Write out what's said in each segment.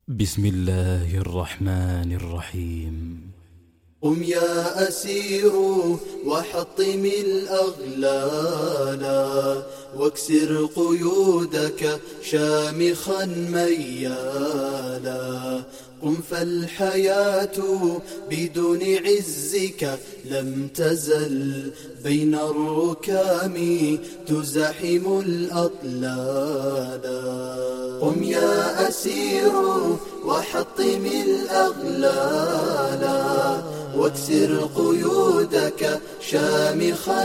بسم الله الرحمن الرحيم. قم يا أسير وحطم الأغلال واكسر قيودك شامخا ميالا. قم فالحياة بدون عزك لم تزل بين الركام تزاحم الأطلال. قم يا أسير وحطم الأغلال واكسر قيودك شامخا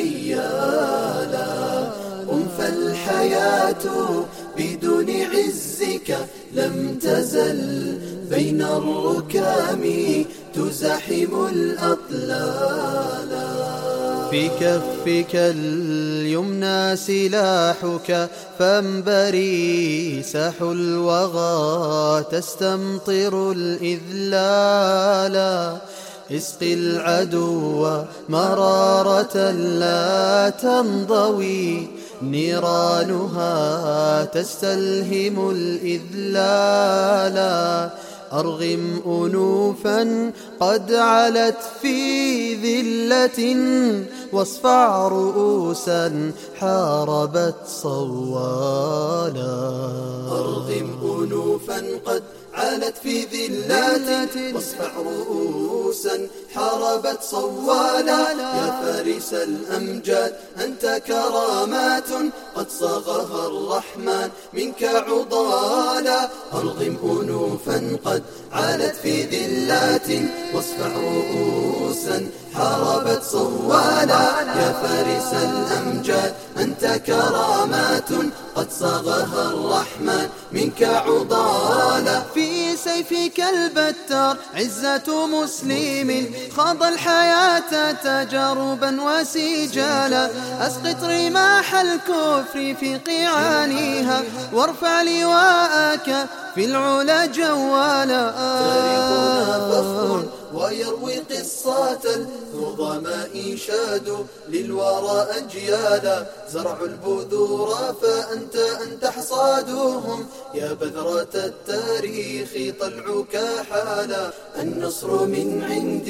ميالا. قم فالحياة بدون عزك لم تزل بين الركام تزاحم الأطلال. في كفك اليمنى سلاحك فانبري ساح الوغى تستمطر الإذلال. اسقي العدو مرارة لا تنضوي نيرانها تستلهم الإذلال. أرغم أنوفا قد علت في ذلة واصفع رؤوسا حاربت صوالا. أرغم أنوفا قد علت في ذلات واصفع رؤوسا حاربت صوالا. يا فارس الأمجاد أنت كرامات قد صاغها الرحمن منك عضالا. أرغم أنوفا قد علت في ذلات واصفع رؤوسا حاربت صوالا. يا فارس الأمجاد أنت كرامات قد صاغها الرحمن منك عضالا. في سيفك البتار عزة مسلم خاض الحياة تجاربا وسجالا. أسقط رماح الكفر في قيعانها وارفع لواءك في العلا جوالا. تاريخنا فخر ويروي قصة النظماء شادوا للورى أجيالا. زرعوا البذور فأنت حصادهم يا بذرة التاريخ طلعك حالا. النصر من عند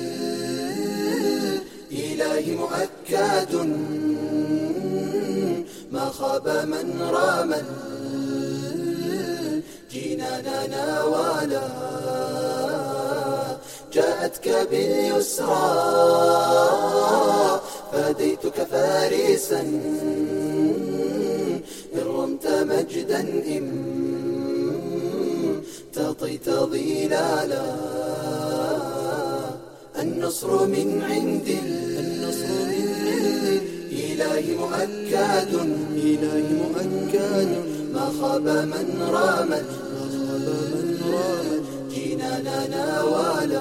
الإله مؤكد ما خاب من رام الجنان نوالا. جاءتك باليسرى فديتك فارسا إن رمت مجدا إن تطيت ظلالا. النصر من عند الإله مؤكد ما خاب من رام جنان نوالا.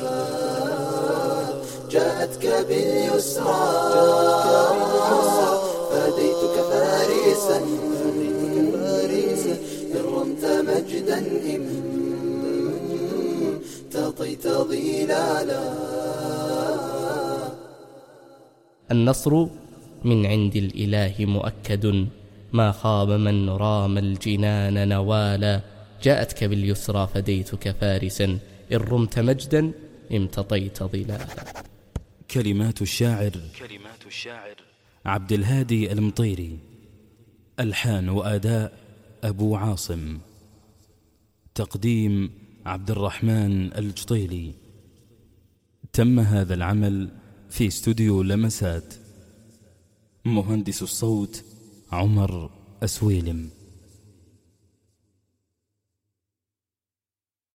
جاءتك باليسرى فديتك فارسا إن رمت مجدا إن تطيت ظلالا. النصر من عند الإله مؤكد ما خاب من رام الجنان نوالا. جاءتك باليسرى فديتك فارسا إن رمت مجدا امتطيت ظلالا. كلمات الشاعر عبد الهادي المطيري. ألحان وأداء أبو عاصم. تقديم عبد الرحمن الجطيلي. تم هذا العمل في استوديو لمسات. مهندس الصوت عمر أسويلم.